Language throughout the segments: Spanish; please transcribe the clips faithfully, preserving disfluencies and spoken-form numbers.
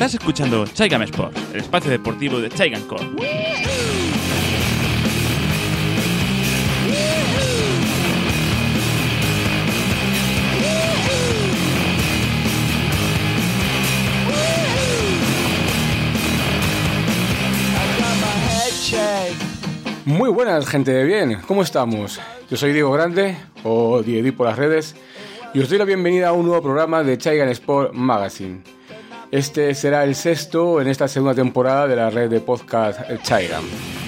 Estás escuchando Chaigam Sport, el espacio deportivo de Chaigam Corp. Muy buenas, gente de bien, ¿cómo estamos? Yo soy Diego Grande, o Diedi por las redes, y os doy la bienvenida a un nuevo programa de Chaigam Sport Magazine. Este será el sexto en esta segunda temporada de la red de podcast Chaigam.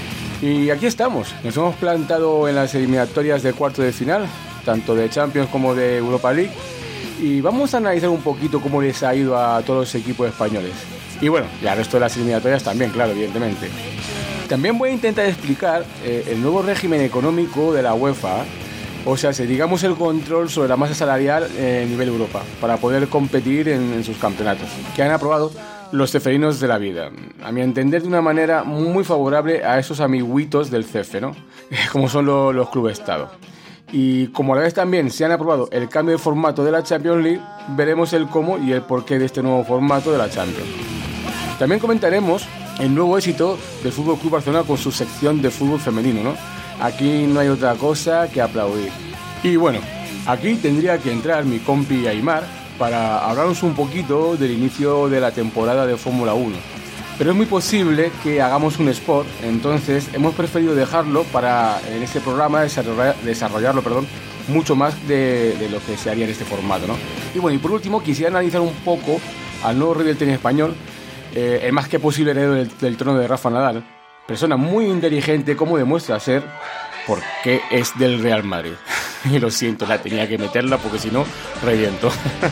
Y aquí estamos, nos hemos plantado en las eliminatorias de cuarto de final, tanto de Champions como de Europa League, y vamos a analizar un poquito cómo les ha ido a todos los equipos españoles. Y bueno, y al resto de las eliminatorias también, claro, evidentemente. También voy a intentar explicar eh, el nuevo régimen económico de la UEFA, o sea, si digamos el control sobre la masa salarial a nivel Europa, para poder competir en, en sus campeonatos, que han aprobado los ceferinos de la vida, a mi entender de una manera muy favorable a esos amiguitos del cefe, ¿no? Como son lo, los clubes Estado. Y como a la vez también se han aprobado el cambio de formato de la Champions League, veremos el cómo y el porqué de este nuevo formato de la Champions. También comentaremos el nuevo éxito del F C Barcelona con su sección de fútbol femenino, ¿no? Aquí no hay otra cosa que aplaudir. Y bueno, aquí tendría que entrar mi compi Aymar para hablarnos un poquito del inicio de la temporada de Fórmula uno. Pero es muy posible que hagamos un spot, entonces hemos preferido dejarlo para en este programa desarrollar, desarrollarlo perdón, mucho más de, de lo que se haría en este formato, ¿no? Y bueno, y por último quisiera analizar un poco al nuevo rey del tenis español, Eh, el más que posible heredero del, del trono de Rafa Nadal, persona muy inteligente como demuestra ser, porque es del Real Madrid. Y lo siento, la tenía que meterla porque si no, reviento.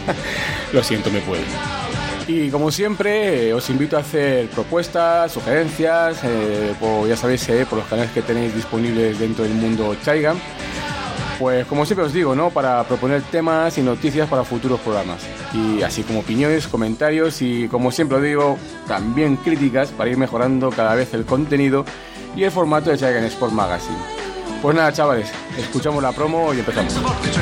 Lo siento, me puedo. Y como siempre, eh, os invito a hacer propuestas, sugerencias, eh, por, ya sabéis, eh, por los canales que tenéis disponibles dentro del mundo Chaigam. Pues como siempre os digo, ¿no? Para proponer temas y noticias para futuros programas. Y así como opiniones, comentarios y, como siempre os digo, también críticas para ir mejorando cada vez el contenido y el formato de Chaigam Sport Magazine. Pues nada, chavales, escuchamos la promo y empezamos.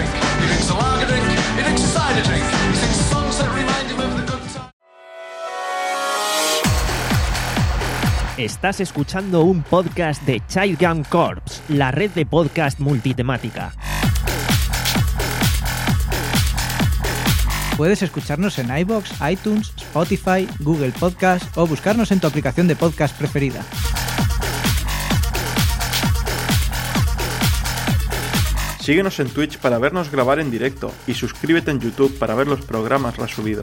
Estás escuchando un podcast de Chaigam Corp, la red de podcast multitemática. Puedes escucharnos en iVoox, iTunes, Spotify, Google Podcast o buscarnos en tu aplicación de podcast preferida. Síguenos en Twitch para vernos grabar en directo y suscríbete en YouTube para ver los programas resubidos.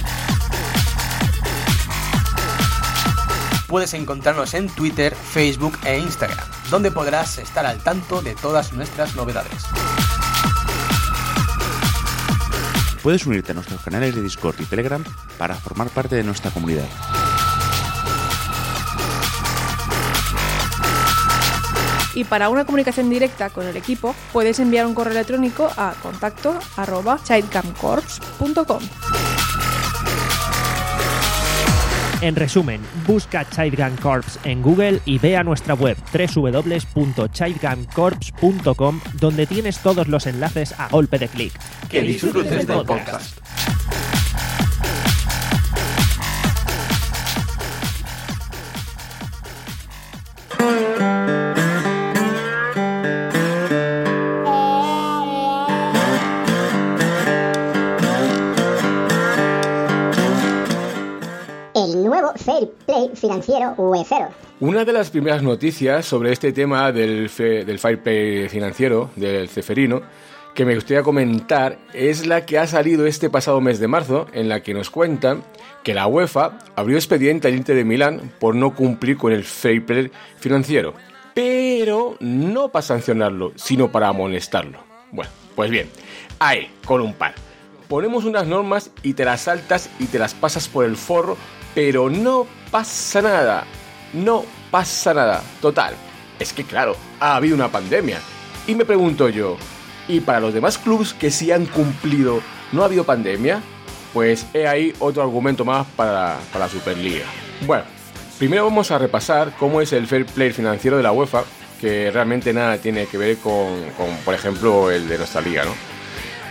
Puedes encontrarnos en Twitter, Facebook e Instagram, donde podrás estar al tanto de todas nuestras novedades. Puedes unirte a nuestros canales de Discord y Telegram para formar parte de nuestra comunidad. Y para una comunicación directa con el equipo, puedes enviar un correo electrónico a contacto arroba chaidgamcorps punto com. En resumen, busca Chaigam Corps en Google y ve a nuestra web doble u doble u doble u punto chaidgamcorps punto com, donde tienes todos los enlaces a golpe de clic. Que disfrutes del podcast. Fair Play financiero UEFero. Una de las primeras noticias sobre este tema del, fe, del Fair Play financiero, del ceferino, que me gustaría comentar es la que ha salido este pasado mes de marzo, en la que nos cuentan que la UEFA abrió expediente al Inter de Milán por no cumplir con el Fair Play financiero, pero no para sancionarlo, sino para amonestarlo. Bueno, pues bien, ahí, con un par. Ponemos unas normas y te las saltas y te las pasas por el forro, pero no pasa nada, no pasa nada, total. Es que claro, ha habido una pandemia. Y me pregunto yo, ¿y para los demás clubes que sí han cumplido no ha habido pandemia? Pues he ahí otro argumento más para, para la Superliga. Bueno, primero vamos a repasar cómo es el fair play financiero de la UEFA, que realmente nada tiene que ver con, con por ejemplo, el de nuestra liga, ¿no?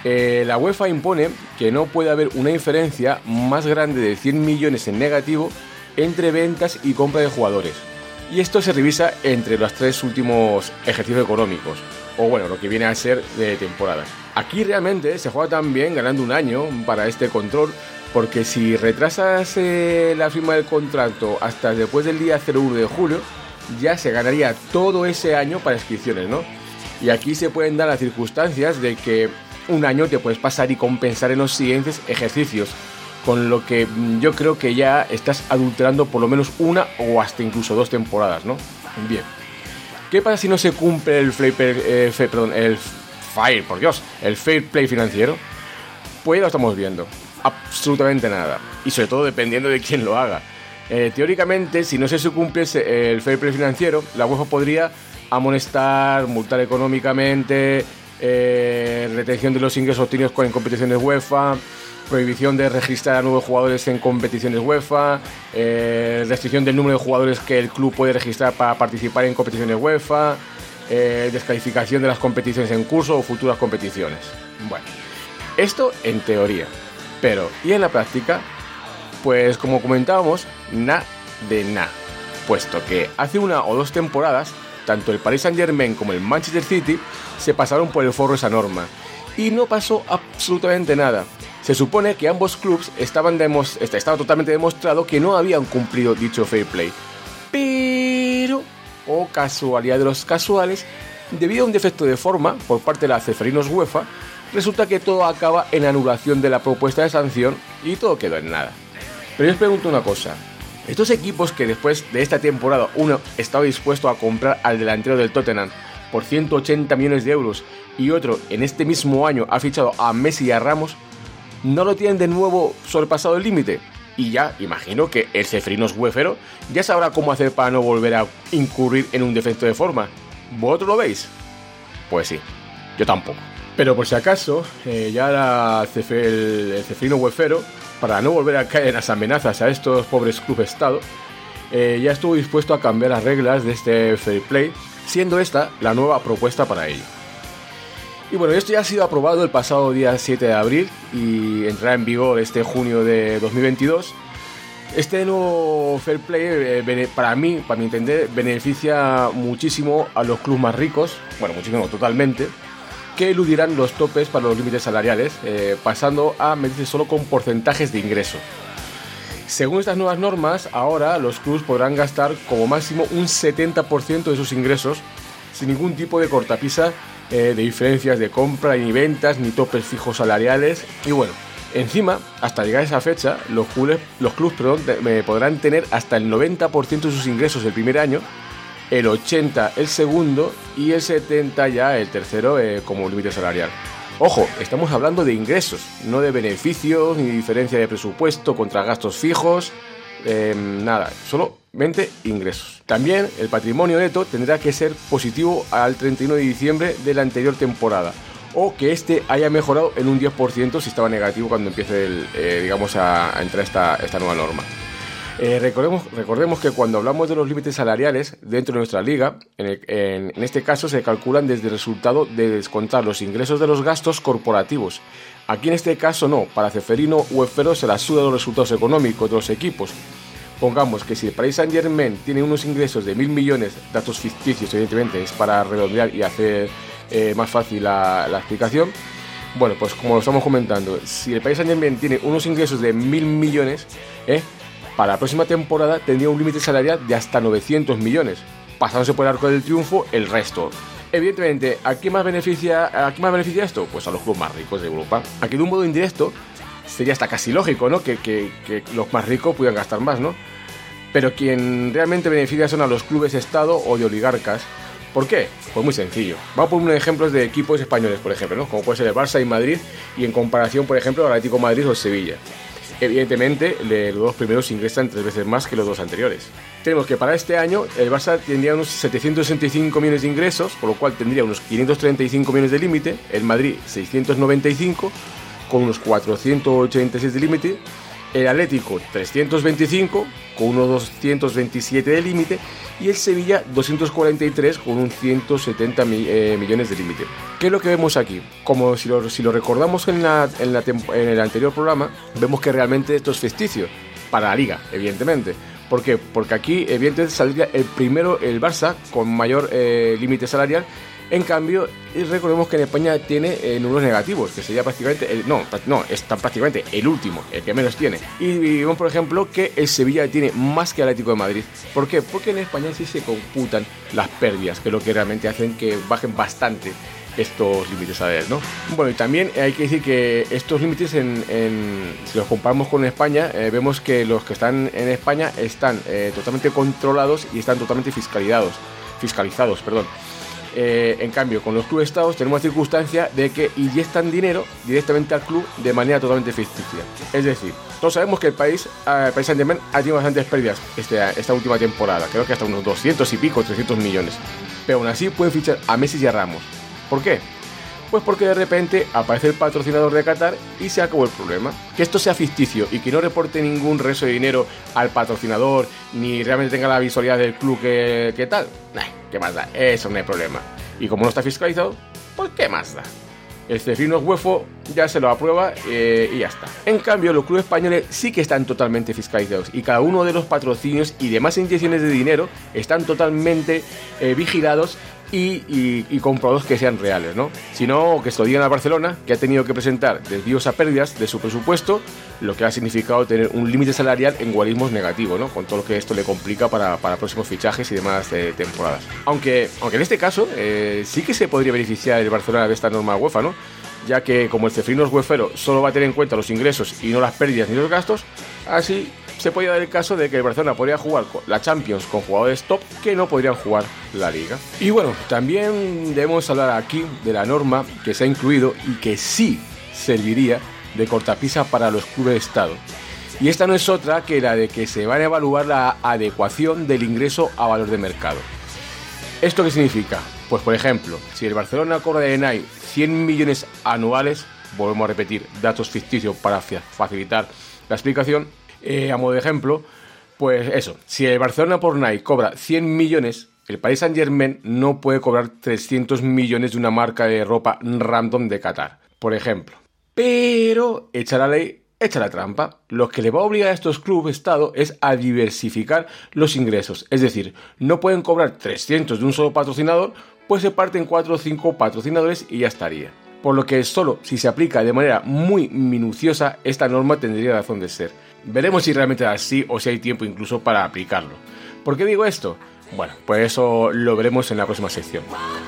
Eh, la UEFA impone que no puede haber una diferencia más grande de cien millones en negativo entre ventas y compra de jugadores. Y esto se revisa entre los tres últimos ejercicios económicos, o bueno, lo que viene a ser de temporadas. Aquí realmente se juega también ganando un año para este control, porque si retrasas eh, la firma del contrato hasta después del día cero uno de julio, ya se ganaría todo ese año para inscripciones, ¿no? Y aquí se pueden dar las circunstancias de que un año te puedes pasar y compensar en los siguientes ejercicios, con lo que yo creo que ya estás adulterando por lo menos una o hasta incluso dos temporadas, ¿no? Bien. ¿Qué pasa si no se cumple el fair, eh, fair, perdón, el fair, por Dios, el fair play financiero? Pues ya lo estamos viendo. Absolutamente nada. Y sobre todo dependiendo de quién lo haga. Eh, teóricamente, si no se cumple el fair play financiero, la UEFA podría amonestar, multar económicamente, eh, retención de los ingresos obtenidos en competiciones UEFA, prohibición de registrar a nuevos jugadores en competiciones UEFA, eh, restricción del número de jugadores que el club puede registrar para participar en competiciones UEFA, eh, descalificación de las competiciones en curso o futuras competiciones. Bueno, esto en teoría, pero ¿y en la práctica? Pues como comentábamos, nada de nada, puesto que hace una o dos temporadas, tanto el Paris Saint-Germain como el Manchester City se pasaron por el forro esa norma, y no pasó absolutamente nada. Se supone que ambos clubes estaban demos- estaba totalmente demostrado que no habían cumplido dicho fair play. Pero, o oh casualidad de los casuales, debido a un defecto de forma por parte de la Ceferinos UEFA, resulta que todo acaba en anulación de la propuesta de sanción y todo quedó en nada. Pero yo os pregunto una cosa. Estos equipos que después de esta temporada uno estaba dispuesto a comprar al delantero del Tottenham por ciento ochenta millones de euros y otro en este mismo año ha fichado a Messi y a Ramos, no lo tienen de nuevo sobrepasado el límite. Y ya imagino que el Ceferinos Uefero ya sabrá cómo hacer para no volver a incurrir en un defecto de forma. ¿Vosotros lo veis? Pues sí, yo tampoco. Pero por si acaso, eh, ya la Cefe, el, el Ceferino Uefero, para no volver a caer en las amenazas a estos pobres clubes Estado, eh, ya estuvo dispuesto a cambiar las reglas de este fair play, siendo esta la nueva propuesta para ello. Y bueno, esto ya ha sido aprobado el pasado día siete de abril y entrará en vigor este junio de dos mil veintidós. Este nuevo fair play, eh, para mí, para mi entender, beneficia muchísimo a los clubes más ricos, bueno, muchísimo, totalmente, que eludirán los topes para los límites salariales, eh, pasando a medirse solo con porcentajes de ingreso. Según estas nuevas normas, ahora los clubes podrán gastar como máximo un setenta por ciento de sus ingresos sin ningún tipo de cortapisa eh, de diferencias de compra, ni ventas, ni topes fijos salariales. Y bueno, encima, hasta llegar a esa fecha, los clubes, los clubes perdón, de, podrán tener hasta el noventa por ciento de sus ingresos el primer año, el ochenta por ciento el segundo y el setenta por ciento ya el tercero eh, como límite salarial. Ojo, estamos hablando de ingresos, no de beneficios ni diferencia de presupuesto contra gastos fijos, eh, nada, solamente ingresos. También el patrimonio neto tendrá que ser positivo al treinta y uno de diciembre de la anterior temporada, o que este haya mejorado en un diez por ciento si estaba negativo cuando empiece el, eh, digamos a, a entrar esta, esta nueva norma. Eh, recordemos, recordemos que cuando hablamos de los límites salariales dentro de nuestra liga, en, el, en, en este caso se calculan desde el resultado de descontar los ingresos de los gastos corporativos. Aquí en este caso no, para Ceferino Uefero se la suda los resultados económicos de los equipos. Pongamos que si el Paris Saint-Germain tiene unos ingresos de mil millones, datos ficticios evidentemente, es para redondear y hacer eh, más fácil la, la explicación. Bueno, pues como lo estamos comentando, si el Paris Saint-Germain tiene unos ingresos de mil millones, eh, para la próxima temporada tendría un límite salarial de hasta novecientos millones, pasándose por el arco del triunfo el resto. Evidentemente, ¿a quién más beneficia, a quién más beneficia esto? Pues a los clubes más ricos de Europa. Aquí de un modo indirecto sería hasta casi lógico, ¿no? Que, que, que los más ricos pudieran gastar más, ¿no? Pero quien realmente beneficia son a los clubes Estado o de oligarcas. ¿Por qué? Pues muy sencillo. Vamos por unos ejemplos de equipos españoles, por ejemplo, ¿no? Como puede ser el Barça y Madrid, y en comparación, por ejemplo, al Atlético de Madrid o el Sevilla. Evidentemente, los dos primeros ingresan tres veces más que los dos anteriores. Tenemos que para este año el Barça tendría unos setecientos sesenta y cinco millones de ingresos, por lo cual tendría unos quinientos treinta y cinco millones de límite, el Madrid seiscientos noventa y cinco, con unos cuatrocientos ochenta y seis de límite, el Atlético trescientos veinticinco, con unos doscientos veintisiete de límite y el Sevilla doscientos cuarenta y tres con un ciento setenta mi, eh, millones de límite. ¿Qué es lo que vemos aquí? Como si lo, si lo recordamos en, la, en, la en el anterior programa, vemos que realmente esto es ficticio para la Liga, evidentemente. ¿Por qué? Porque aquí evidentemente saldría el primero el Barça con mayor eh, límite salarial. En cambio, recordemos que en España tiene eh, números negativos, que sería prácticamente, el, no, no, está prácticamente el último, el que menos tiene. Y vemos, por ejemplo, que el Sevilla tiene más que el Atlético de Madrid. ¿Por qué? Porque en España sí se computan las pérdidas, que es lo que realmente hacen que bajen bastante estos límites salariales, ¿no? Bueno, y también hay que decir que estos límites, en, en, si los comparamos con España, eh, vemos que los que están en España están eh, totalmente controlados y están totalmente fiscalizados, fiscalizados, perdón. Eh, en cambio, con los clubes estados tenemos la circunstancia de que inyectan dinero directamente al club de manera totalmente ficticia. Es decir, todos sabemos que el país, eh, el Paris Saint-Germain ha tenido bastantes pérdidas este, esta última temporada, creo que hasta unos doscientos y pico, trescientos millones. Pero aún así pueden fichar a Messi y a Ramos. ¿Por qué? Pues porque de repente aparece el patrocinador de Qatar y se acabó el problema. Que esto sea ficticio y que no reporte ningún resto de dinero al patrocinador ni realmente tenga la visualidad del club que, que tal, nah, ¿qué más da? Eso no hay problema. Y como no está fiscalizado, pues ¿qué más da? El Cefrinos UEFA ya se lo aprueba eh, y ya está. En cambio, los clubes españoles sí que están totalmente fiscalizados y cada uno de los patrocinios y demás inyecciones de dinero están totalmente eh, vigilados y, y, y comprobados que sean reales, ¿no? Si no, que se lo digan a Barcelona, que ha tenido que presentar desvíos a pérdidas de su presupuesto, lo que ha significado tener un límite salarial en guarismos negativo, ¿no? Con todo lo que esto le complica para, para próximos fichajes y demás eh, temporadas. Aunque, aunque en este caso eh, sí que se podría beneficiar el Barcelona de esta norma UEFA, ¿no? Ya que como el Cefrinos UEFero solo va a tener en cuenta los ingresos y no las pérdidas ni los gastos, así se podría dar el caso de que el Barcelona podría jugar la Champions con jugadores top que no podrían jugar la Liga. Y bueno, también debemos hablar aquí de la norma que se ha incluido y que sí serviría de cortapisa para los clubes de Estado. Y esta no es otra que la de que se va a evaluar la adecuación del ingreso a valor de mercado. ¿Esto qué significa? Pues por ejemplo, si el Barcelona cobra de Nike cien millones anuales, volvemos a repetir datos ficticios para facilitar la explicación, eh, a modo de ejemplo, pues eso, si el Barcelona por Nike cobra cien millones, el Paris Saint-Germain no puede cobrar trescientos millones de una marca de ropa random de Qatar, por ejemplo. Pero echa la ley, echa la trampa. Lo que le va a obligar a estos clubes Estado es a diversificar los ingresos. Es decir, no pueden cobrar trescientos de un solo patrocinador, pues se parten cuatro o cinco patrocinadores y ya estaría. Por lo que solo si se aplica de manera muy minuciosa, esta norma tendría razón de ser. Veremos si realmente es así o si hay tiempo incluso para aplicarlo. ¿Por qué digo esto? Bueno, pues eso lo veremos en la próxima sección.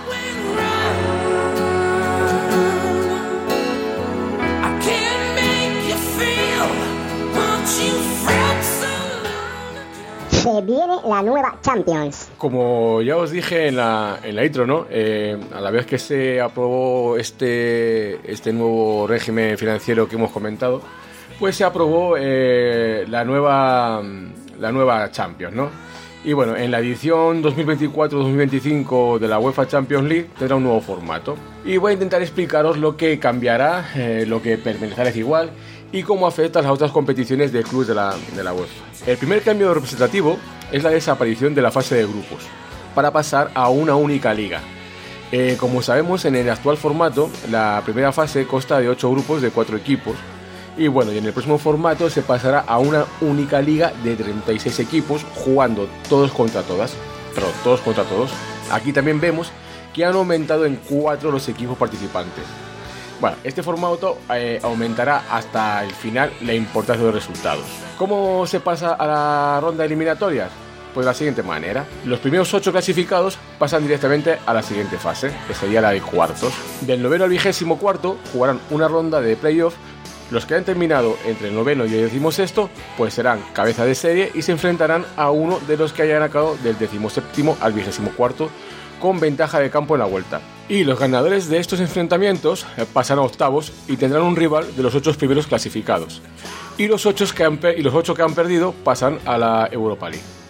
Se viene la nueva Champions. Como ya os dije en la, en la intro, ¿no? Eh, a la vez que se aprobó este, este nuevo régimen financiero que hemos comentado, pues se aprobó eh, la nueva la nueva Champions, ¿no? Y bueno, en la edición dos mil veinticuatro dos mil veinticinco de la UEFA Champions League tendrá un nuevo formato. Y voy a intentar explicaros lo que cambiará, eh, lo que permanecerá igual y cómo afecta a las otras competiciones de clubes de la, de la UEFA. El primer cambio representativo es la desaparición de la fase de grupos para pasar a una única liga. Eh, como sabemos, en el actual formato, la primera fase consta de ocho grupos de cuatro equipos. Y bueno, y en el próximo formato se pasará a una única liga de treinta y seis equipos jugando todos contra todas, pero todos contra todos. Aquí también vemos que han aumentado en cuatro los equipos participantes. Bueno, este formato eh, aumentará hasta el final la importancia de los resultados. ¿Cómo se pasa a la ronda de eliminatorias? Pues de la siguiente manera. Los primeros ocho clasificados pasan directamente a la siguiente fase, que sería la de cuartos. Del noveno al vigésimo cuarto jugarán una ronda de playoff. Los que han terminado entre el noveno y el decimosexto pues serán cabeza de serie y se enfrentarán a uno de los que hayan acabado del decimoséptimo al vigésimo cuarto con ventaja de campo en la vuelta. Y los ganadores de estos enfrentamientos pasarán a octavos y tendrán un rival de los ocho primeros clasificados. Y los ocho que han, y los ocho que han perdido pasan a la Europa League.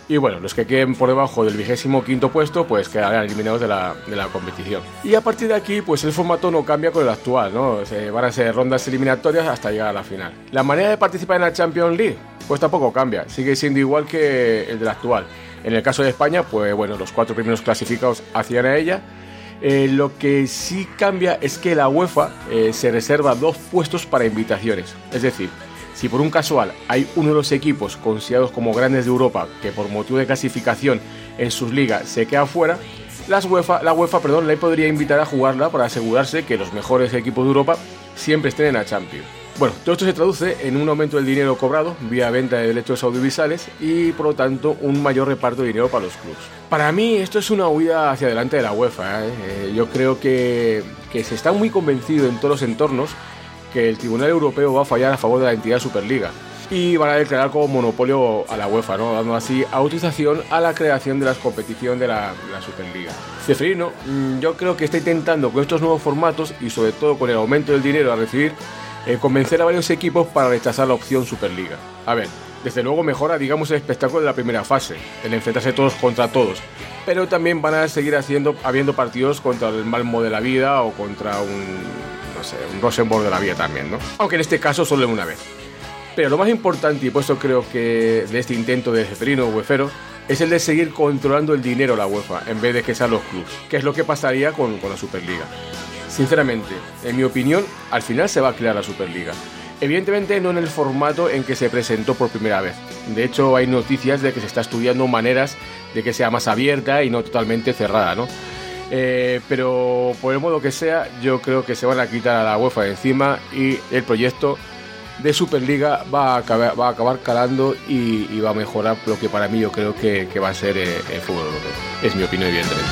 Y bueno, los que queden por debajo del vigésimo quinto puesto pues quedarán eliminados de la, de la competición. Y a partir de aquí pues el formato no cambia con el actual, ¿no? Se van a ser rondas eliminatorias hasta llegar a la final. La manera de participar en la Champions League pues tampoco cambia, sigue siendo igual que el del actual. En el caso de España pues bueno, los cuatro primeros clasificados acceden a ella. Eh, lo que sí cambia es que la UEFA eh, se reserva dos puestos para invitaciones, es decir, si por un casual hay uno de los equipos considerados como grandes de Europa que por motivo de clasificación en sus ligas se queda fuera, las UEFA, la UEFA perdón, le podría invitar a jugarla para asegurarse que los mejores equipos de Europa siempre estén en la Champions. Bueno, todo esto se traduce en un aumento del dinero cobrado vía venta de derechos audiovisuales y por lo tanto un mayor reparto de dinero para los clubes. Para mí esto es una huida hacia adelante de la UEFA, ¿eh? Eh, yo creo que, que se está muy convencido en todos los entornos que el Tribunal Europeo va a fallar a favor de la entidad Superliga y van a declarar como monopolio a la UEFA, ¿no? Dando así autorización a la creación de la competición de la, de la Superliga. Ceferino, yo creo que está intentando con estos nuevos formatos y sobre todo con el aumento del dinero a recibir, eh, convencer a varios equipos para rechazar la opción Superliga. A ver, desde luego mejora, digamos, el espectáculo de la primera fase, el enfrentarse todos contra todos, pero también van a seguir haciendo, habiendo partidos contra el Malmo de la vida o contra un... no sé, un Rosenborg de la vida también, ¿no? Aunque en este caso solo una vez. Pero lo más importante, y por eso creo que de este intento de Ceferino uefero, es el de seguir controlando el dinero la UEFA, en vez de que sean los clubes, que es lo que pasaría con, con la Superliga. Sinceramente, en mi opinión, al final se va a crear la Superliga. Evidentemente no en el formato en que se presentó por primera vez. De hecho, hay noticias de que se está estudiando maneras de que sea más abierta y no totalmente cerrada, ¿no? Eh, pero por el modo que sea, yo creo que se van a quitar a la UEFA de encima y el proyecto de Superliga va a acabar, va a acabar calando y, y va a mejorar lo que para mí yo creo que, que va a ser eh, el fútbol europeo. Es mi opinión, evidentemente.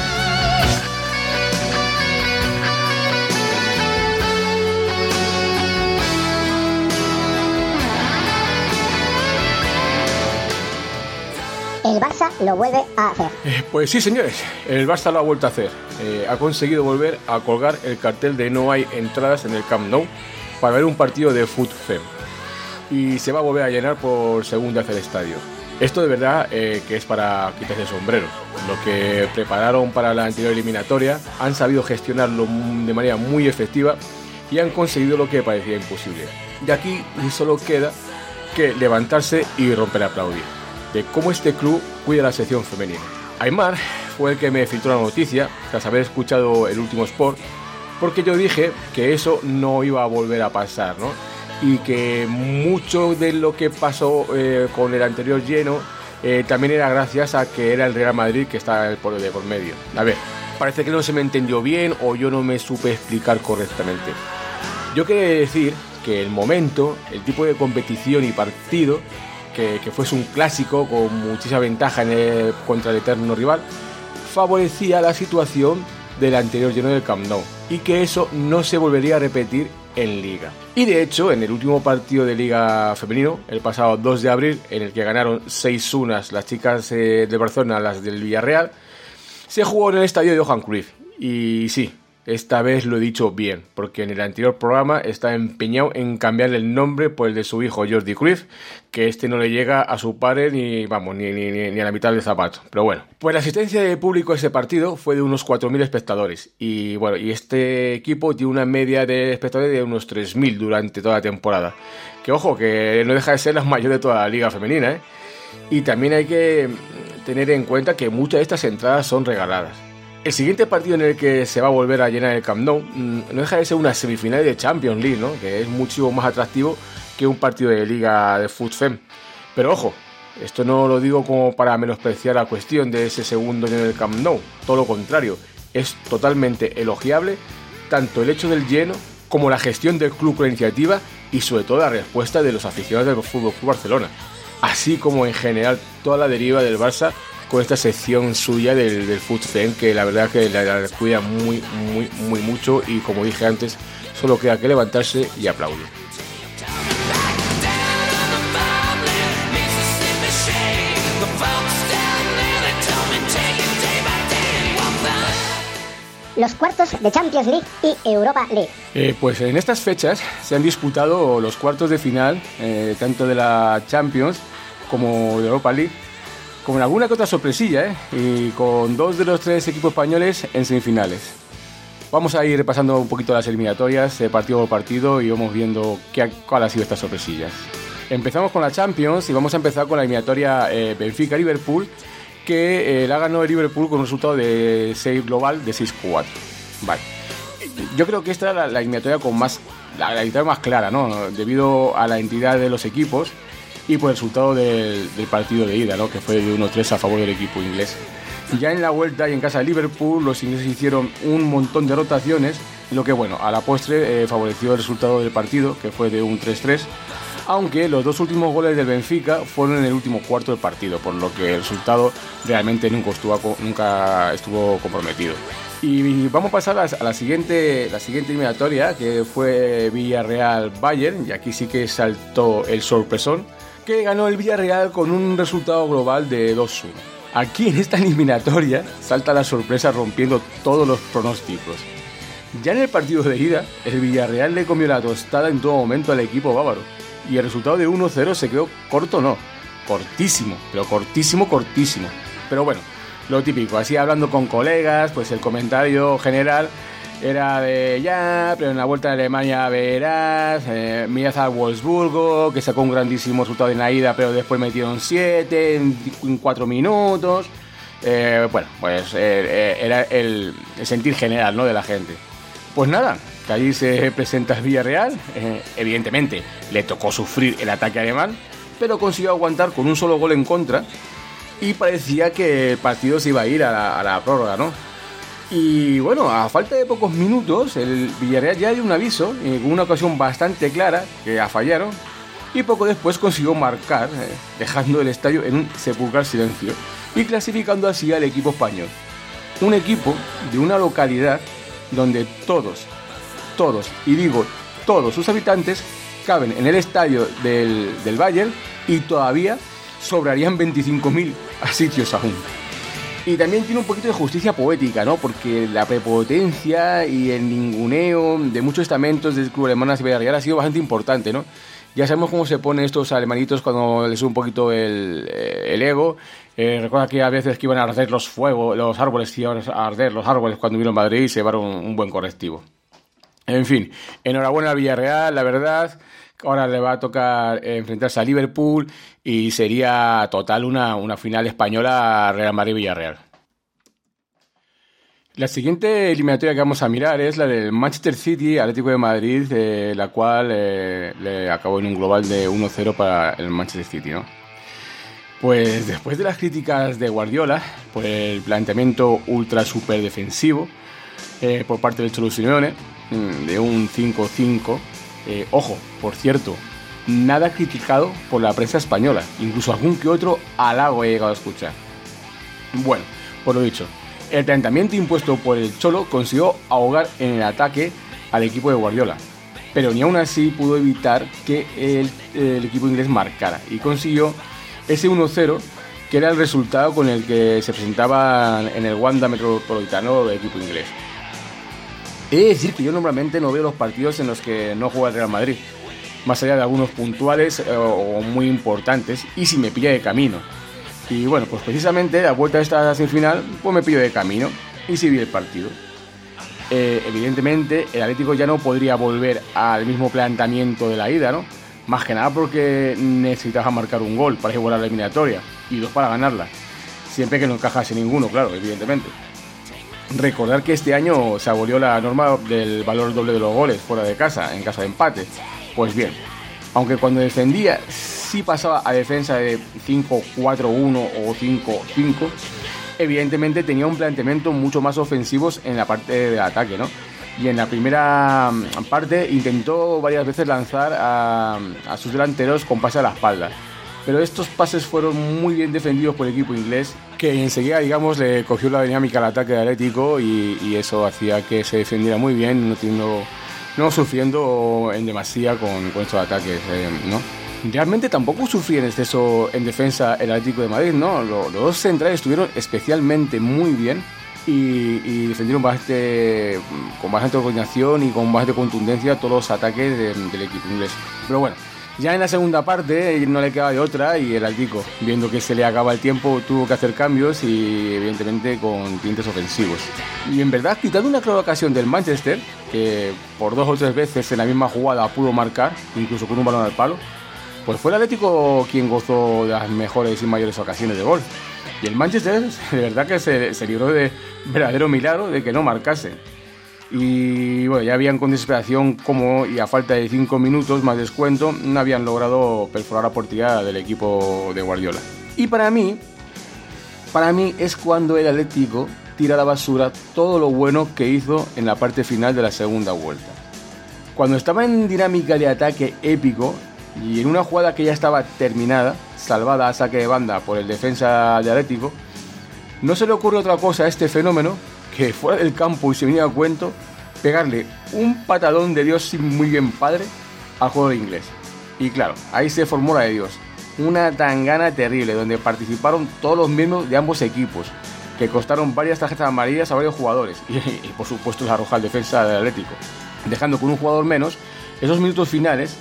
El Barça lo vuelve a hacer. Eh, pues sí, señores, el Barça lo ha vuelto a hacer. Eh, ha conseguido volver a colgar el cartel de no hay entradas en el Camp Nou para ver un partido de FUTFEM. Y se va a volver a llenar por segunda vez el estadio. Esto de verdad eh, que es para quitarse el sombrero. Lo que prepararon para la anterior eliminatoria han sabido gestionarlo de manera muy efectiva y han conseguido lo que parecía imposible. Y aquí solo queda que levantarse y romper a aplaudir de cómo este club cuida la sección femenina. Aymar fue el que me filtró la noticia tras haber escuchado el último Sport, porque yo dije que eso no iba a volver a pasar, ¿no? Y que mucho de lo que pasó eh, con el anterior lleno eh, también era gracias a que era el Real Madrid que estaba por, de por medio. A ver, parece que no se me entendió bien o yo no me supe explicar correctamente. Yo quería decir que el momento, el tipo de competición y partido Que, que fuese un clásico con muchísima ventaja en el, contra el eterno rival, favorecía la situación del anterior lleno del Camp Nou y que eso no se volvería a repetir en Liga. Y de hecho, en el último partido de Liga femenino, el pasado dos de abril, en el que ganaron seis uno las chicas eh, de Barcelona, las del Villarreal, se jugó en el estadio de Johan Cruyff. Y sí, esta vez lo he dicho bien, porque en el anterior programa está empeñado en cambiarle el nombre por el de su hijo Jordi Cruyff, que este no le llega a su padre ni, vamos, ni, ni, ni a la mitad del zapato. Pero bueno, pues la asistencia de público a ese partido fue de unos cuatro mil espectadores. Y bueno, y este equipo tiene una media de espectadores de unos tres mil durante toda la temporada. Que ojo, que no deja de ser la mayor de toda la liga femenina, ¿eh? Y también hay que tener en cuenta que muchas de estas entradas son regaladas. El siguiente partido en el que se va a volver a llenar el Camp Nou no deja de ser una semifinal de Champions League, ¿no? Que es mucho más atractivo que un partido de Liga de FUTFEM. Pero ojo, esto no lo digo como para menospreciar la cuestión de ese segundo lleno del Camp Nou. Todo lo contrario, es totalmente elogiable tanto el hecho del lleno como la gestión del club con la iniciativa y sobre todo la respuesta de los aficionados del F C Barcelona. Así como en general toda la deriva del Barça con esta sección suya del, del FUTFEM, que la verdad que la, la cuida muy, muy, muy mucho y como dije antes, solo queda que levantarse y aplaudir. Los cuartos de Champions League y Europa League. Eh, pues en estas fechas se han disputado los cuartos de final, eh, tanto de la Champions como de Europa League. con alguna que otra sorpresilla, ¿eh? Y con dos de los tres equipos españoles en semifinales. Vamos a ir repasando un poquito las eliminatorias, eh, partido por partido, y vamos viendo qué, cuál ha sido estas sorpresillas. Empezamos con la Champions y vamos a empezar con la eliminatoria eh, Benfica-Liverpool, que eh, la ganó el Liverpool con un resultado de seis global de seis cuatro. Vale. Yo creo que esta era la, la eliminatoria con más, la, la eliminatoria más clara, ¿no? Debido a la entidad de los equipos y por el resultado del, del partido de ida, ¿no? Que fue de uno tres a favor del equipo inglés. Ya en la vuelta y en casa de Liverpool, los ingleses hicieron un montón de rotaciones, lo que, bueno, a la postre eh, favoreció el resultado del partido, que fue de un tres tres, aunque los dos últimos goles del Benfica fueron en el último cuarto del partido, por lo que el resultado realmente nunca estuvo, nunca estuvo comprometido. Y vamos a pasar a la siguiente, la siguiente eliminatoria, que fue Villarreal-Bayern, y aquí sí que saltó el sorpresón, que ganó el Villarreal con un resultado global de dos uno. Aquí en esta eliminatoria salta la sorpresa rompiendo todos los pronósticos. Ya en el partido de ida, el Villarreal le comió la tostada en todo momento al equipo bávaro, y el resultado de uno cero se quedó corto, no, cortísimo, pero cortísimo, cortísimo. Pero bueno, lo típico, así hablando con colegas, pues el comentario general era de ya, pero en la vuelta de Alemania verás, eh, mirad al Wolfsburgo, que sacó un grandísimo resultado en la ida, pero después metieron siete en, en cuatro minutos. Eh, bueno, pues eh, era el, el sentir general, ¿no?, de la gente. Pues nada, que allí se presenta el Villarreal, eh, evidentemente le tocó sufrir el ataque alemán, pero consiguió aguantar con un solo gol en contra y parecía que el partido se iba a ir a la, a la prórroga, ¿no? Y bueno, a falta de pocos minutos, el Villarreal ya dio un aviso, eh, con una ocasión bastante clara, que la fallaron, y poco después consiguió marcar, eh, dejando el estadio en un sepulcral silencio, y clasificando así al equipo español. Un equipo de una localidad donde todos, todos, y digo todos sus habitantes, caben en el estadio del, del Bayern, y todavía sobrarían veinticinco mil sitios aún. Y también tiene un poquito de justicia poética, ¿no? Porque la prepotencia y el ninguneo de muchos estamentos del club alemán hacia Villarreal ha sido bastante importante, ¿no? Ya sabemos cómo se ponen estos alemanitos cuando les sube un poquito el, el ego. Eh, recuerda que a veces que iban a arder los fuegos, los árboles, que iban a arder los árboles cuando vino a Madrid y se llevaron un, un buen correctivo. En fin, enhorabuena al Villarreal, la verdad. Ahora le va a tocar enfrentarse a Liverpool y sería total una, una final española Real Madrid-Villarreal. La siguiente eliminatoria que vamos a mirar es la del Manchester City Atlético de Madrid, eh, la cual eh, le acabó en un global de uno cero para el Manchester City, ¿no? Pues después de las críticas de Guardiola por el planteamiento ultra super defensivo eh, por parte del Cholo Simeone, de un cinco cinco, Eh, ojo, por cierto, nada criticado por la prensa española, incluso algún que otro halago he llegado a escuchar. Bueno, por lo dicho, el planteamiento impuesto por el Cholo consiguió ahogar en el ataque al equipo de Guardiola, pero ni aún así pudo evitar que el, el equipo inglés marcara y consiguió ese uno cero, que era el resultado con el que se presentaba en el Wanda Metropolitano del equipo inglés. He de decir que yo normalmente no veo los partidos en los que no juega el Real Madrid, más allá de algunos puntuales eh, o muy importantes, y si me pilla de camino. Y bueno, pues precisamente la vuelta de esta semifinal, pues me pillo de camino y sí vi el partido. Eh, evidentemente el Atlético ya no podría volver al mismo planteamiento de la ida, ¿no? Más que nada porque necesitaba marcar un gol para igualar la eliminatoria y dos para ganarla, siempre que no encajase ninguno, claro, evidentemente. Recordar que este año se abolió la norma del valor doble de los goles fuera de casa, en caso de empate. Pues bien, aunque cuando defendía sí pasaba a defensa de cinco cuatro uno o cinco cinco, evidentemente tenía un planteamiento mucho más ofensivo en la parte del ataque, ¿no? Y en la primera parte intentó varias veces lanzar a, a sus delanteros con pase a la espalda, pero estos pases fueron muy bien defendidos por el equipo inglés, que enseguida, digamos, le cogió la dinámica al ataque de Atlético y, y eso hacía que se defendiera muy bien, no, teniendo, no sufriendo en demasía con, con estos ataques, eh, ¿no? Realmente tampoco sufría en exceso en defensa el Atlético de Madrid, ¿no? Los, los dos centrales estuvieron especialmente muy bien y, y defendieron bastante, con bastante coordinación y con bastante contundencia todos los ataques de, del equipo inglés. Pero bueno, Ya en la segunda parte no le quedaba de otra y el Atlético, viendo que se le acaba el tiempo, tuvo que hacer cambios y evidentemente con tintes ofensivos. Y en verdad, quitando una clara ocasión del Manchester, que por dos o tres veces en la misma jugada pudo marcar, incluso con un balón al palo, pues fue el Atlético quien gozó de las mejores y mayores ocasiones de gol. Y el Manchester, de verdad que se, se libró de verdadero milagro de que no marcase. Y bueno, ya habían con desesperación como, y a falta de cinco minutos más descuento, no habían logrado perforar la portería del equipo de Guardiola. Y para mí, para mí es cuando el Atlético tira a la basura todo lo bueno que hizo en la parte final de la segunda vuelta. Cuando estaba en dinámica de ataque épico y en una jugada que ya estaba terminada, salvada a saque de banda por el defensa de Atlético, no se le ocurre otra cosa a este fenómeno que fuera del campo y se venía a cuento pegarle un patadón de Dios sin muy bien padre al jugador inglés. Y claro, ahí se formó la de Dios, una tangana terrible donde participaron todos los miembros de ambos equipos, que costaron varias tarjetas amarillas a varios jugadores y, y por supuesto la arroja al defensa del Atlético, dejando con un jugador menos esos minutos finales.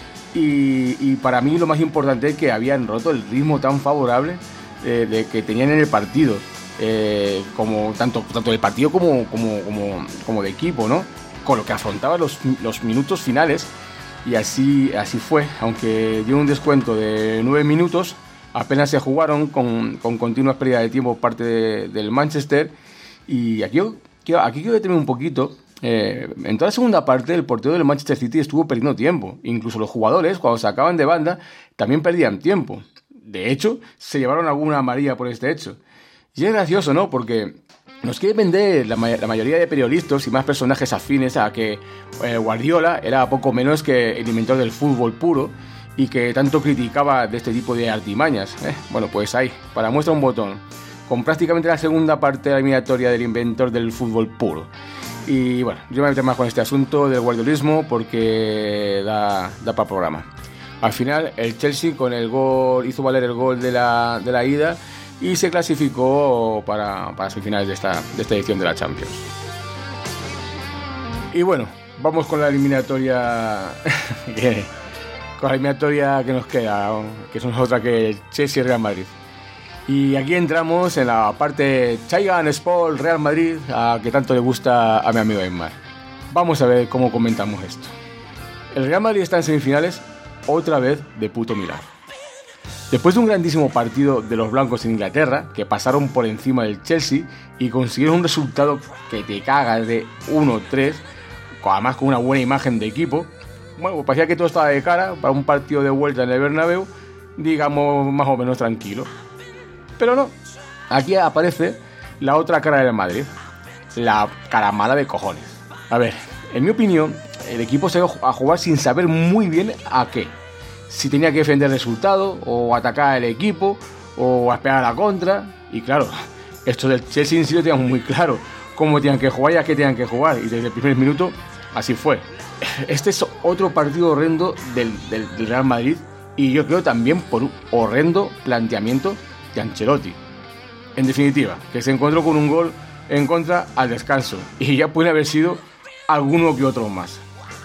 Y, y para mí lo más importante es que habían roto el ritmo tan favorable eh, de que tenían en el partido. Eh, como tanto, tanto del partido como, como, como, como de equipo, ¿no? Con lo que afrontaba los, los minutos finales, y así, así fue, aunque dio un descuento de nueve minutos, apenas se jugaron con, con continuas pérdidas de tiempo por parte de, del Manchester. Y aquí, aquí quiero detenerme un poquito. Eh, en toda la segunda parte el portero del Manchester City estuvo perdiendo tiempo, incluso los jugadores cuando sacaban de banda también perdían tiempo. De hecho, se llevaron alguna amarilla por este hecho. Y es gracioso, ¿no? Porque nos quiere vender la, may- la mayoría de periodistas y más personajes afines a que eh, Guardiola era poco menos que el inventor del fútbol puro y que tanto criticaba de este tipo de artimañas. ¿eh? Bueno, pues ahí, para muestra un botón, con prácticamente la segunda parte de la eliminatoria del inventor del fútbol puro. Y bueno, yo me voy a meter más con este asunto del guardiolismo porque da, da para programa. Al final, el Chelsea con el gol hizo valer el gol de la, de la ida y se clasificó para, para semifinales de esta, de esta edición de la Champions. Y bueno, vamos con la eliminatoria que, con la eliminatoria que nos queda, que es otra que el Chelsea y Real Madrid. Y aquí entramos en la parte Chaigan Sport Real Madrid, a que tanto le gusta a mi amigo Aymar. Vamos a ver cómo comentamos esto. El Real Madrid está en semifinales otra vez de puto milagro. Después de un grandísimo partido de los blancos en Inglaterra, que pasaron por encima del Chelsea y consiguieron un resultado que te cagas de uno tres, además con una buena imagen de equipo, bueno, pues parecía que todo estaba de cara para un partido de vuelta en el Bernabéu, digamos más o menos tranquilo. Pero no, aquí aparece la otra cara del Madrid, la cara mala de cojones. A ver, en mi opinión, el equipo se dio a jugar sin saber muy bien a qué. Si tenía que defender el resultado, o atacar al equipo, o a esperar a la contra. Y claro, esto del Chelsea en sí lo teníamos muy claro, cómo tenían que jugar y a qué tenían que jugar. Y desde el primer minuto, así fue. Este es otro partido horrendo del, del, del Real Madrid, y yo creo también por un horrendo planteamiento de Ancelotti. En definitiva, que se encontró con un gol en contra al descanso, y ya puede haber sido alguno que otro más.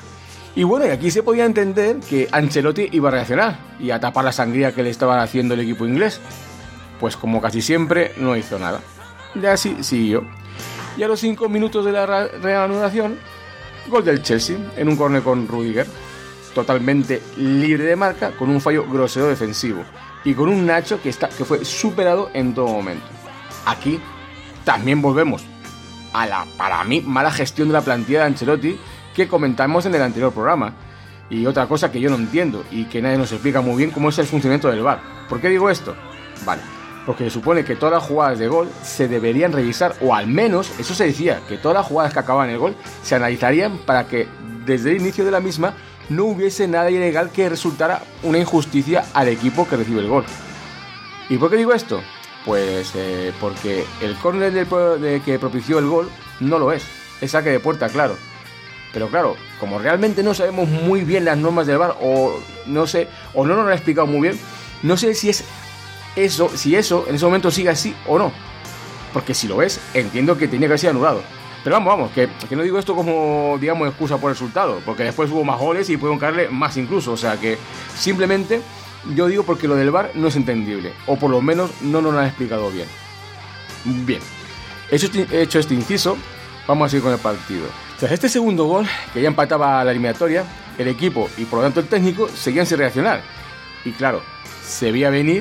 Y bueno, y aquí se podía entender que Ancelotti iba a reaccionar y a tapar la sangría que le estaban haciendo el equipo inglés. Pues como casi siempre, no hizo nada. Y así siguió. Y a los cinco minutos de la reanudación, gol del Chelsea en un córner con Rudiger, totalmente libre de marca, con un fallo grosero defensivo y con un Nacho que, está, que fue superado en todo momento. Aquí también volvemos a la, para mí, mala gestión de la plantilla de Ancelotti que comentamos en el anterior programa. Y otra cosa que yo no entiendo y que nadie nos explica muy bien, cómo es el funcionamiento del V A R. ¿Por qué digo esto? Vale, porque se supone que todas las jugadas de gol se deberían revisar, o al menos, eso se decía, que todas las jugadas que acababan el gol se analizarían para que desde el inicio de la misma no hubiese nada ilegal que resultara una injusticia al equipo que recibe el gol. ¿Y por qué digo esto? Pues eh, porque el córner de, de que propició el gol no lo es, es saque de puerta, claro. Pero claro, como realmente no sabemos muy bien las normas del V A R, o no sé, o no nos lo han explicado muy bien, no sé si es eso, si eso en ese momento sigue así o no. Porque si lo es, entiendo que tenía que haber sido anulado. Pero vamos, vamos, que, que no digo esto como, digamos, excusa por el resultado, porque después hubo más goles y pudieron caerle más incluso, o sea que simplemente yo digo porque lo del V A R no es entendible, o por lo menos no nos lo han explicado bien. Bien, hecho este, hecho este inciso, vamos a seguir con el partido. Tras este segundo gol, que ya empataba la eliminatoria, el equipo y por lo tanto el técnico seguían sin reaccionar. Y claro, se veía venir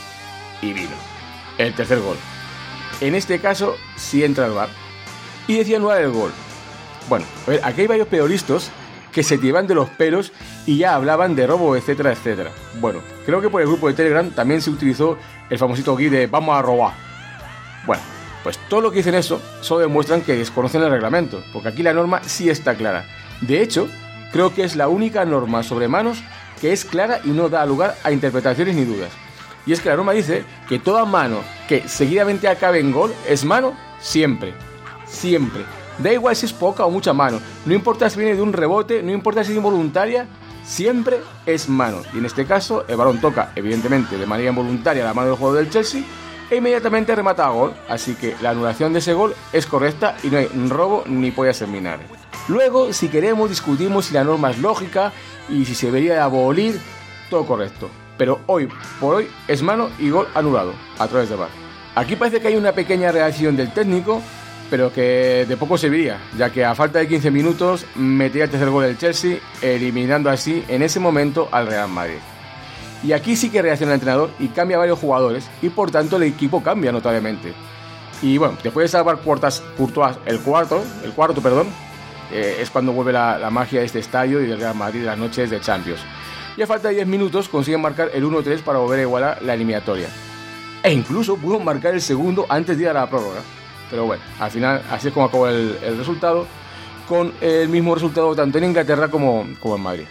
y vino el tercer gol. En este caso sí entra el V A R y decía anular el gol. Bueno, a ver, aquí hay varios periodistas que se tiraban de los pelos y ya hablaban de robo, etcétera, etcétera. Bueno, creo que por el grupo de Telegram también se utilizó el famosito gui de vamos a robar. Bueno, pues todo lo que dicen eso solo demuestran que desconocen el reglamento, porque aquí la norma sí está clara. De hecho, creo que es la única norma sobre manos que es clara y no da lugar a interpretaciones ni dudas. Y es que la norma dice que toda mano que seguidamente acabe en gol es mano siempre. Siempre. Da igual si es poca o mucha mano. No importa si viene de un rebote, no importa si es involuntaria, siempre es mano. Y en este caso, el balón toca, evidentemente, de manera involuntaria la mano del jugador del Chelsea e inmediatamente remata a gol. Así que la anulación de ese gol es correcta y no hay robo ni pollas en vinagre. Luego, si queremos, discutimos si la norma es lógica y si se debería abolir, todo correcto. Pero hoy por hoy es mano y gol anulado a través de V A R. Aquí parece que hay una pequeña reacción del técnico, pero que de poco serviría, ya que a falta de quince minutos metía el tercer gol del Chelsea, eliminando así en ese momento al Real Madrid. Y aquí sí que reacciona el entrenador y cambia a varios jugadores y por tanto el equipo cambia notablemente. Y bueno, después de salvar Courtois, Courtois el cuarto, el cuarto perdón, eh, es cuando vuelve la, la magia de este estadio y del Real Madrid de las noches de Champions. Y a falta de diez minutos consiguen marcar el uno tres para volver a igualar la eliminatoria. E incluso pudo marcar el segundo antes de ir a la prórroga. Pero bueno, al final así es como acabó el, el resultado, con el mismo resultado tanto en Inglaterra como, como en Madrid.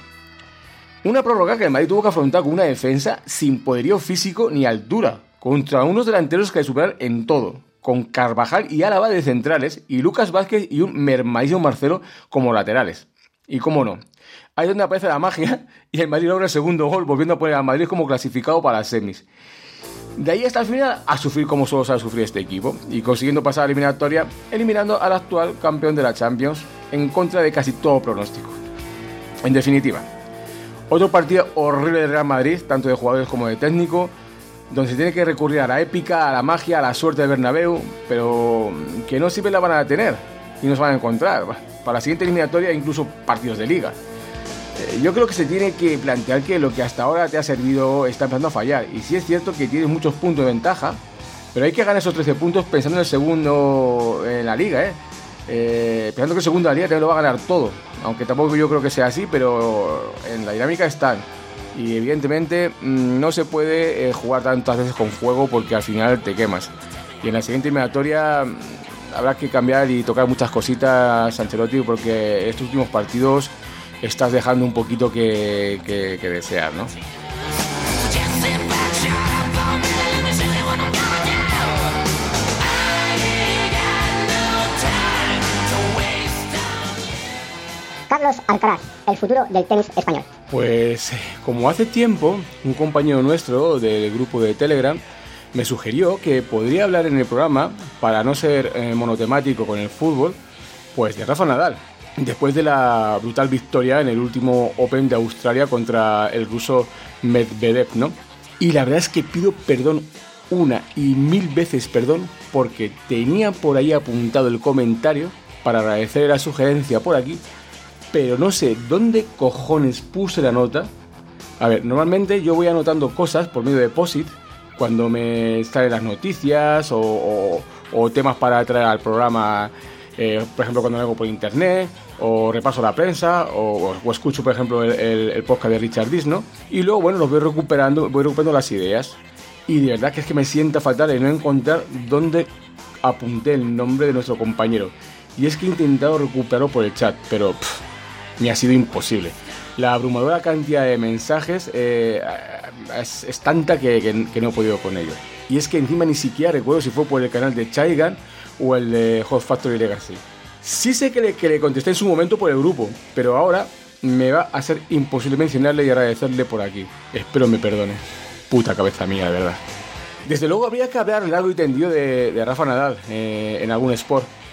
Una prórroga que el Madrid tuvo que afrontar con una defensa sin poderío físico ni altura, contra unos delanteros que superar en todo, con Carvajal y Álava de centrales y Lucas Vázquez y un mermadísimo Marcelo como laterales. Y cómo no, ahí es donde aparece la magia y el Madrid logra el segundo gol, volviendo a poner al Madrid como clasificado para las semis. De ahí hasta el final a sufrir como solo sabe sufrir este equipo y consiguiendo pasar a la eliminatoria, eliminando al actual campeón de la Champions en contra de casi todo pronóstico. En definitiva, otro partido horrible del Real Madrid, tanto de jugadores como de técnico, donde se tiene que recurrir a la épica, a la magia, a la suerte de Bernabéu, pero que no siempre la van a tener y no se van a encontrar para la siguiente eliminatoria e incluso partidos de liga. Yo creo que se tiene que plantear que lo que hasta ahora te ha servido está empezando a fallar. Y sí es cierto que tienes muchos puntos de ventaja, pero hay que ganar esos trece puntos pensando en el segundo en la liga, ¿eh? Eh, pensando que el segundo de la liga también lo va a ganar todo. Aunque tampoco yo creo que sea así, pero en la dinámica están. Y evidentemente no se puede eh, jugar tantas veces con fuego porque al final te quemas. Y en la siguiente eliminatoria habrá que cambiar y tocar muchas cositas, Ancelotti, porque estos últimos partidos estás dejando un poquito que, que, que desear, ¿no? Carlos Alcaraz, el futuro del tenis español. Pues como hace tiempo un compañero nuestro del grupo de Telegram me sugirió que podría hablar en el programa, para no ser eh, monotemático con el fútbol, pues de Rafa Nadal, después de la brutal victoria en el último Open de Australia contra el ruso Medvedev, ¿no? Y la verdad es que pido perdón una y mil veces perdón, porque tenía por ahí apuntado el comentario para agradecer la sugerencia por aquí, pero no sé dónde cojones puse la nota. A ver, normalmente yo voy anotando cosas por medio de Post-it cuando me salen las noticias o, o, o temas para traer al programa. Eh, por ejemplo, cuando hago por internet, o repaso la prensa, o, o escucho, por ejemplo, el, el, el podcast de Richard Dis, ¿no? Y luego, bueno, los voy recuperando, voy recuperando las ideas. Y de verdad que es que me sienta fatal el no encontrar dónde apunté el nombre de nuestro compañero. Y es que he intentado recuperarlo por el chat, pero pff, me ha sido imposible. La abrumadora cantidad de mensajes eh, es, es tanta que, que, que no he podido con ello. Y es que encima ni siquiera recuerdo si fue por el canal de Chaigan o el de Hot Factory Legacy. Sí sé que le, que le contesté en su momento por el grupo, pero ahora me va a ser imposible mencionarle y agradecerle por aquí. Espero me perdone. Puta cabeza mía, de verdad. Desde luego habría que hablar largo y tendido de, de Rafa Nadal eh, en algún sport,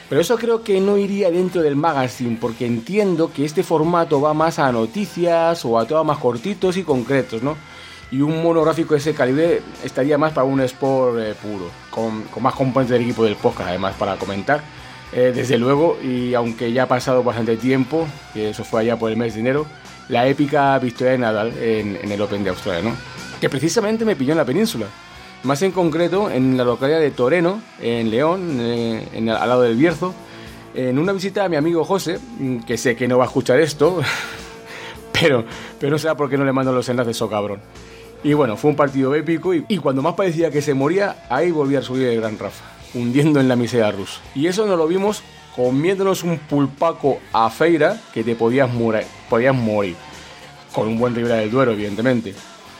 Pero eso creo que no iría dentro del magazine, porque entiendo que este formato va más a noticias o a temas más cortitos y concretos, ¿no? Y un monográfico de ese calibre estaría más para un sport eh, puro, con, con más componentes del equipo del podcast, además, para comentar. Eh, desde luego, y aunque ya ha pasado bastante tiempo, que eso fue allá por el mes de enero, la épica victoria de Nadal en, en el Open de Australia, ¿no? Que precisamente me pilló en la península. Más en concreto en la localidad de Toreno, en León, eh, en, al lado del Bierzo, en una visita a mi amigo José, que sé que no va a escuchar esto, pero, pero no será porque no le mando los enlaces, o cabrón. Y bueno, fue un partido épico y, y cuando más parecía que se moría, ahí volvía a subir el gran Rafa, hundiendo en la miseria rusa. Y eso nos lo vimos comiéndonos un pulpaco a feira que te podías morir, podías morir, con un buen Ribera del Duero, evidentemente.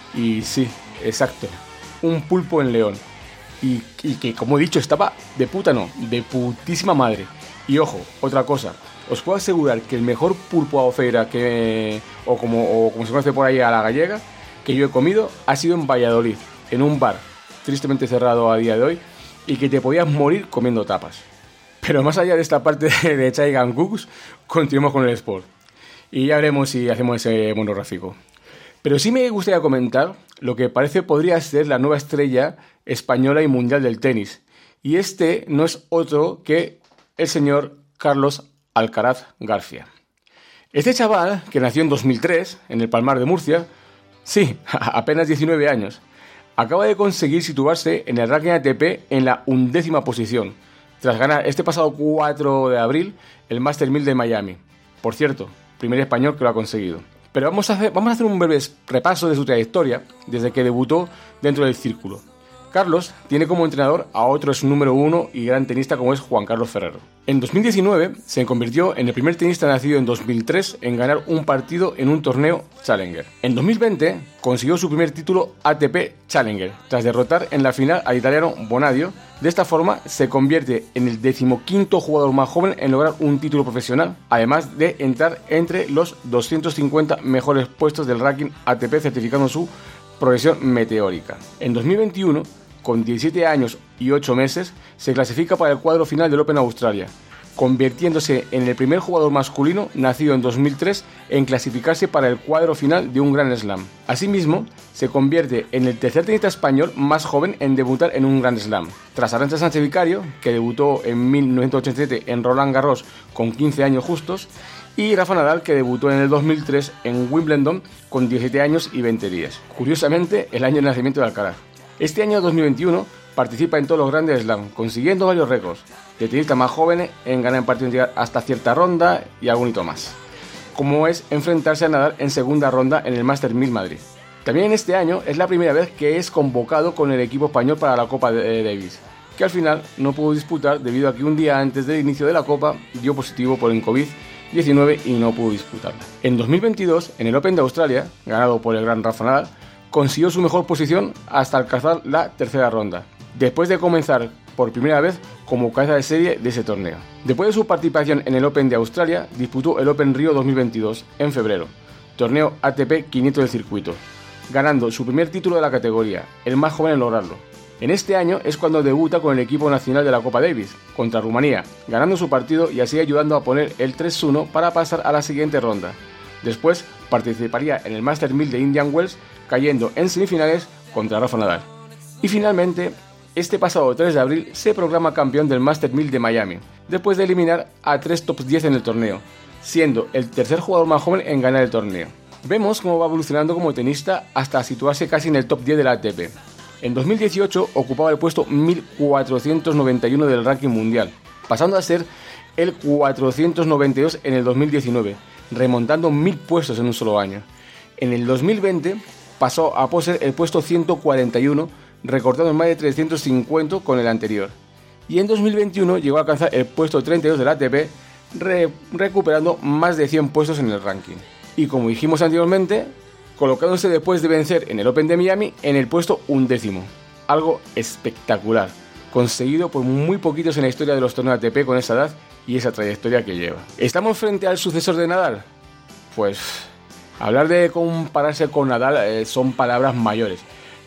Y sí, exacto, un pulpo en León. Y, y que, como he dicho, estaba de puta no, de putísima madre. Y ojo, otra cosa, os puedo asegurar que el mejor pulpo a feira que, o como, o como se conoce por ahí a la gallega, que yo he comido, ha sido en Valladolid, en un bar, tristemente cerrado a día de hoy, y que te podías morir comiendo tapas. Pero más allá de esta parte de Chai Gan Cooks, continuamos con el sport. Y ya veremos si hacemos ese monográfico. Pero sí me gustaría comentar lo que parece podría ser la nueva estrella española y mundial del tenis. Y este no es otro que el señor Carlos Alcaraz García. Este chaval, que nació en dos mil tres, en el Palmar de Murcia, sí, apenas diecinueve años, acaba de conseguir situarse en el ranking A T P en la undécima posición, tras ganar este pasado cuatro de abril el Master mil de Miami. Por cierto, primer español que lo ha conseguido. Pero vamos a hacer, vamos a hacer un breve repaso de su trayectoria desde que debutó dentro del círculo. Carlos tiene como entrenador a otro ex número uno y gran tenista como es Juan Carlos Ferrero. En dos mil diecinueve se convirtió en el primer tenista nacido en dos mil tres en ganar un partido en un torneo Challenger. En dos mil veinte consiguió su primer título A T P Challenger, tras derrotar en la final al italiano Bonadio. De esta forma se convierte en el decimoquinto jugador más joven en lograr un título profesional, además de entrar entre los doscientos cincuenta mejores puestos del ranking A T P, certificando su progresión meteórica. En dos mil veintiuno, con diecisiete años y ocho meses, se clasifica para el cuadro final del Open Australia, convirtiéndose en el primer jugador masculino nacido en dos mil tres en clasificarse para el cuadro final de un Grand Slam. Asimismo, se convierte en el tercer tenista español más joven en debutar en un Grand Slam, tras Arantxa Sánchez Vicario, que debutó en mil novecientos ochenta y siete en Roland Garros con quince años justos, y Rafa Nadal, que debutó en el dos mil tres en Wimbledon con diecisiete años y veinte días. Curiosamente, el año de nacimiento de Alcaraz. Este año dos mil veintiuno participa en todos los grandes Slam, consiguiendo varios récords de tenistas más jóvenes en ganar en partidos, llegar hasta cierta ronda y algún hito más, como es enfrentarse a Nadal en segunda ronda en el Master mil Madrid. También en este año es la primera vez que es convocado con el equipo español para la Copa de Davis, que al final no pudo disputar debido a que un día antes del inicio de la Copa dio positivo por el COVID diecinueve y no pudo disputarla. En dos mil veintidós, en el Open de Australia, ganado por el gran Rafa Nadal, consiguió su mejor posición hasta alcanzar la tercera ronda, después de comenzar por primera vez como cabeza de serie de ese torneo. Después de su participación en el Open de Australia, disputó el Open Río dos mil veintidós en febrero, torneo A T P quinientos del circuito, ganando su primer título de la categoría, el más joven en lograrlo. En este año es cuando debuta con el equipo nacional de la Copa Davis, contra Rumanía, ganando su partido y así ayudando a poner el tres uno para pasar a la siguiente ronda. Después participaría en el Master mil de Indian Wells, cayendo en semifinales contra Rafa Nadal. Y finalmente, este pasado tres de abril se proclama campeón del Master mil de Miami, después de eliminar a tres top diez en el torneo, siendo el tercer jugador más joven en ganar el torneo. Vemos cómo va evolucionando como tenista hasta situarse casi en el top diez de la A T P. En dos mil dieciocho ocupaba el puesto mil cuatrocientos noventa y uno del ranking mundial, pasando a ser el cuatrocientos noventa y dos en el dos mil diecinueve, remontando mil puestos en un solo año. En el dos mil veinte pasó a poseer el puesto ciento cuarenta y uno, recortando más de trescientos cincuenta con el anterior. Y en dos mil veintiuno llegó a alcanzar el puesto treinta y dos de la A T P, re- recuperando más de cien puestos en el ranking. Y como dijimos anteriormente, colocándose después de vencer en el Open de Miami en el puesto undécimo. Algo espectacular, conseguido por muy poquitos en la historia de los torneos A T P con esa edad y esa trayectoria que lleva. ¿Estamos frente al sucesor de Nadal? Pues hablar de compararse con Nadal eh, son palabras mayores,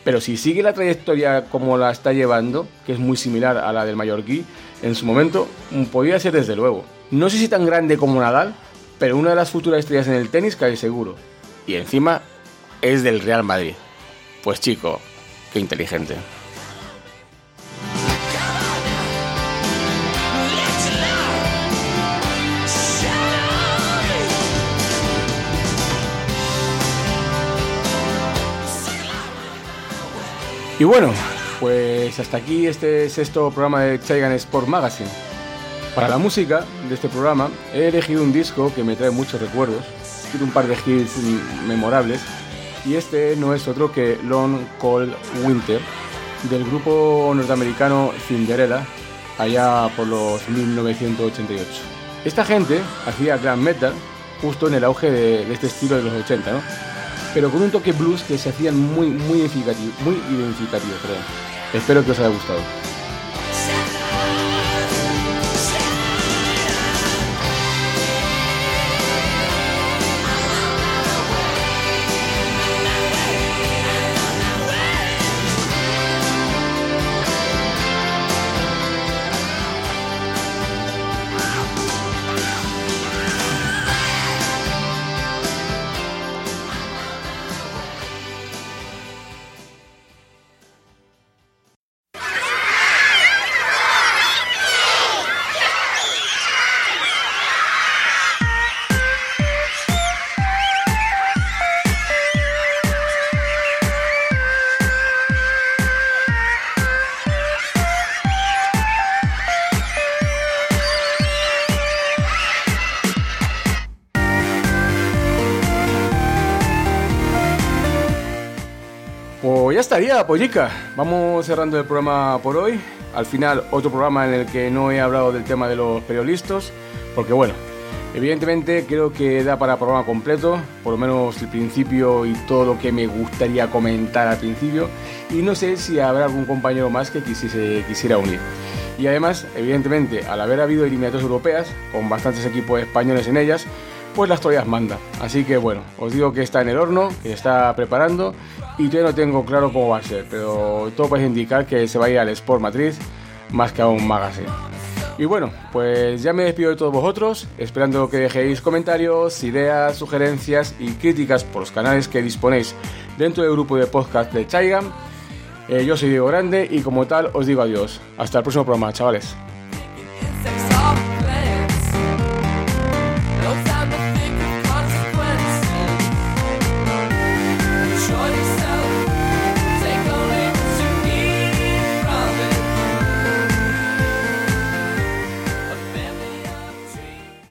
pero si sigue la trayectoria como la está llevando, que es muy similar a la del mallorquí, en su momento podría ser desde luego. No sé si tan grande como Nadal, pero una de las futuras estrellas en el tenis cae seguro. Y encima es del Real Madrid. Pues chico, qué inteligente. Y bueno, pues hasta aquí este sexto programa de Chaigan Sport Magazine. Para la música de este programa he elegido un disco que me trae muchos recuerdos, tiene un par de hits memorables, y este no es otro que Long Cold Winter, del grupo norteamericano Cinderella, allá por los mil novecientos ochenta y ocho. Esta gente hacía glam metal justo en el auge de, de este estilo de los ochenta, ¿no? Pero con un toque blues que se hacían muy, muy identificativo, muy identificativo, perdón. Espero que os haya gustado. Pues ya estaría, pollica. Vamos cerrando el programa por hoy. Al final, otro programa en el que no he hablado del tema de los periodistas, porque bueno, evidentemente creo que da para programa completo, por lo menos el principio y todo lo que me gustaría comentar al principio, y no sé si habrá algún compañero más que quisiese, quisiera unir. Y además, evidentemente, al haber habido eliminatorias europeas, con bastantes equipos españoles en ellas, pues la actualidad manda. Así que bueno, os digo que está en el horno, que se está preparando, y todavía no tengo claro cómo va a ser, pero todo puede indicar que se va a ir al Sport Matriz más que a un magazine. Y bueno, pues ya me despido de todos vosotros, esperando que dejéis comentarios, ideas, sugerencias y críticas por los canales que disponéis dentro del grupo de podcast de Chaigan. Eh, yo soy Diego Grande y como tal os digo adiós. Hasta el próximo programa, chavales.